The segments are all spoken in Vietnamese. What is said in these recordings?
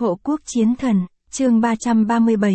Hộ quốc chiến thần, chương 337,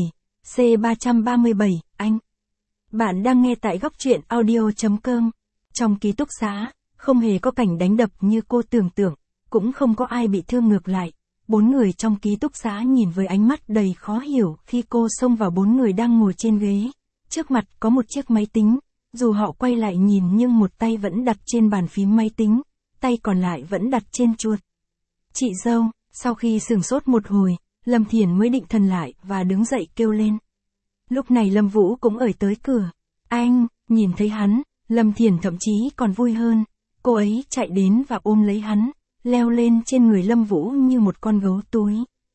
C337, anh. Bạn đang nghe tại góc truyện audio.com. Trong ký túc xá, không hề có cảnh đánh đập như cô tưởng tượng, cũng không có ai bị thương ngược lại. 4 người trong ký túc xá nhìn với ánh mắt đầy khó hiểu khi cô xông vào 4 người đang ngồi trên ghế. Trước mặt có một chiếc máy tính, dù họ quay lại nhìn nhưng một tay vẫn đặt trên bàn phím máy tính, tay còn lại vẫn đặt trên chuột. Chị dâu, sau khi sửng sốt một hồi, Lâm Thiển mới định thần lại và đứng dậy kêu lên. Lúc này Lâm Vũ cũng ởi tới cửa. Anh, nhìn thấy hắn, Lâm Thiển thậm chí còn vui hơn. Cô ấy chạy đến và ôm lấy hắn, leo lên trên người Lâm Vũ như một con gấu túi.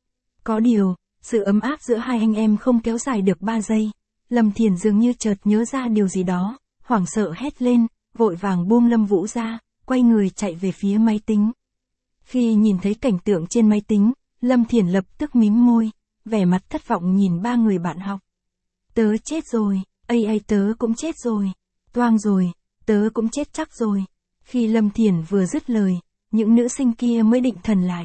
Có điều, sự ấm áp giữa hai anh em không kéo dài được 3 giây. Lâm Thiển dường như chợt nhớ ra điều gì đó, hoảng sợ hét lên, vội vàng buông Lâm Vũ ra, quay người chạy về phía máy tính. Khi nhìn thấy cảnh tượng trên máy tính, Lâm Thiển lập tức mím môi, vẻ mặt thất vọng nhìn 3 người bạn học. Tớ chết rồi, tớ cũng chết rồi, toang rồi, tớ cũng chết chắc rồi. Khi Lâm Thiển vừa dứt lời, những nữ sinh kia mới định thần lại.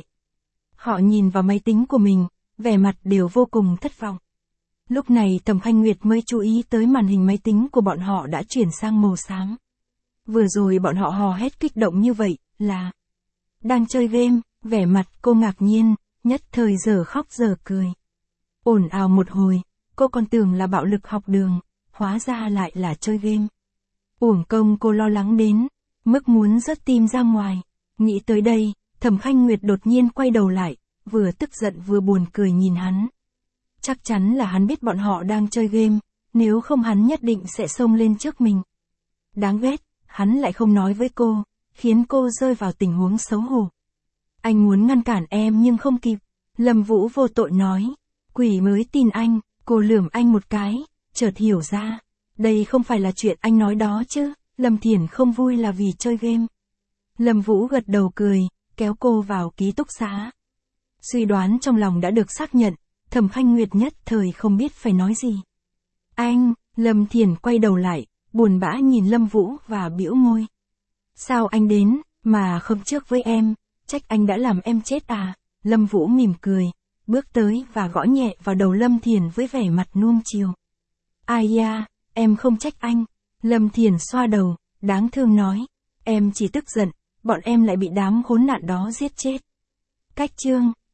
Họ nhìn vào máy tính của mình, vẻ mặt đều vô cùng thất vọng. Lúc này Thẩm Khanh Nguyệt mới chú ý tới màn hình máy tính của bọn họ đã chuyển sang màu xám. Vừa rồi bọn họ hò hét kích động như vậy, là đang chơi game, vẻ mặt cô ngạc nhiên, nhất thời giờ khóc giờ cười. Ồn ào một hồi, cô còn tưởng là bạo lực học đường, hóa ra lại là chơi game. Uổng công cô lo lắng đến, mức muốn rớt tim ra ngoài. Nghĩ tới đây, Thẩm Khanh Nguyệt đột nhiên quay đầu lại, vừa tức giận vừa buồn cười nhìn hắn. Chắc chắn là hắn biết bọn họ đang chơi game, nếu không hắn nhất định sẽ xông lên trước mình. Đáng ghét, hắn lại không nói với cô, khiến cô rơi vào tình huống xấu hổ. Anh muốn ngăn cản em nhưng không kịp. Lâm Vũ vô tội nói. Quỷ mới tin anh. Cô lườm anh một cái, chợt hiểu ra. Đây không phải là chuyện anh nói đó chứ. Lâm Thiển không vui là vì chơi game. Lâm Vũ gật đầu cười, kéo cô vào ký túc xá. Suy đoán trong lòng đã được xác nhận, Thẩm Khanh Nguyệt nhất thời không biết phải nói gì. Anh, Lâm Thiển quay đầu lại, buồn bã nhìn Lâm Vũ và bĩu môi. Sao anh đến, mà không trước với em, trách anh đã làm em chết à? Lâm Vũ mỉm cười, bước tới và gõ nhẹ vào đầu Lâm Thiển với vẻ mặt nuông chiều. Ai da, em không trách anh. Lâm Thiển xoa đầu, đáng thương nói. Em chỉ tức giận, bọn em lại bị đám khốn nạn đó giết chết. Cách chương,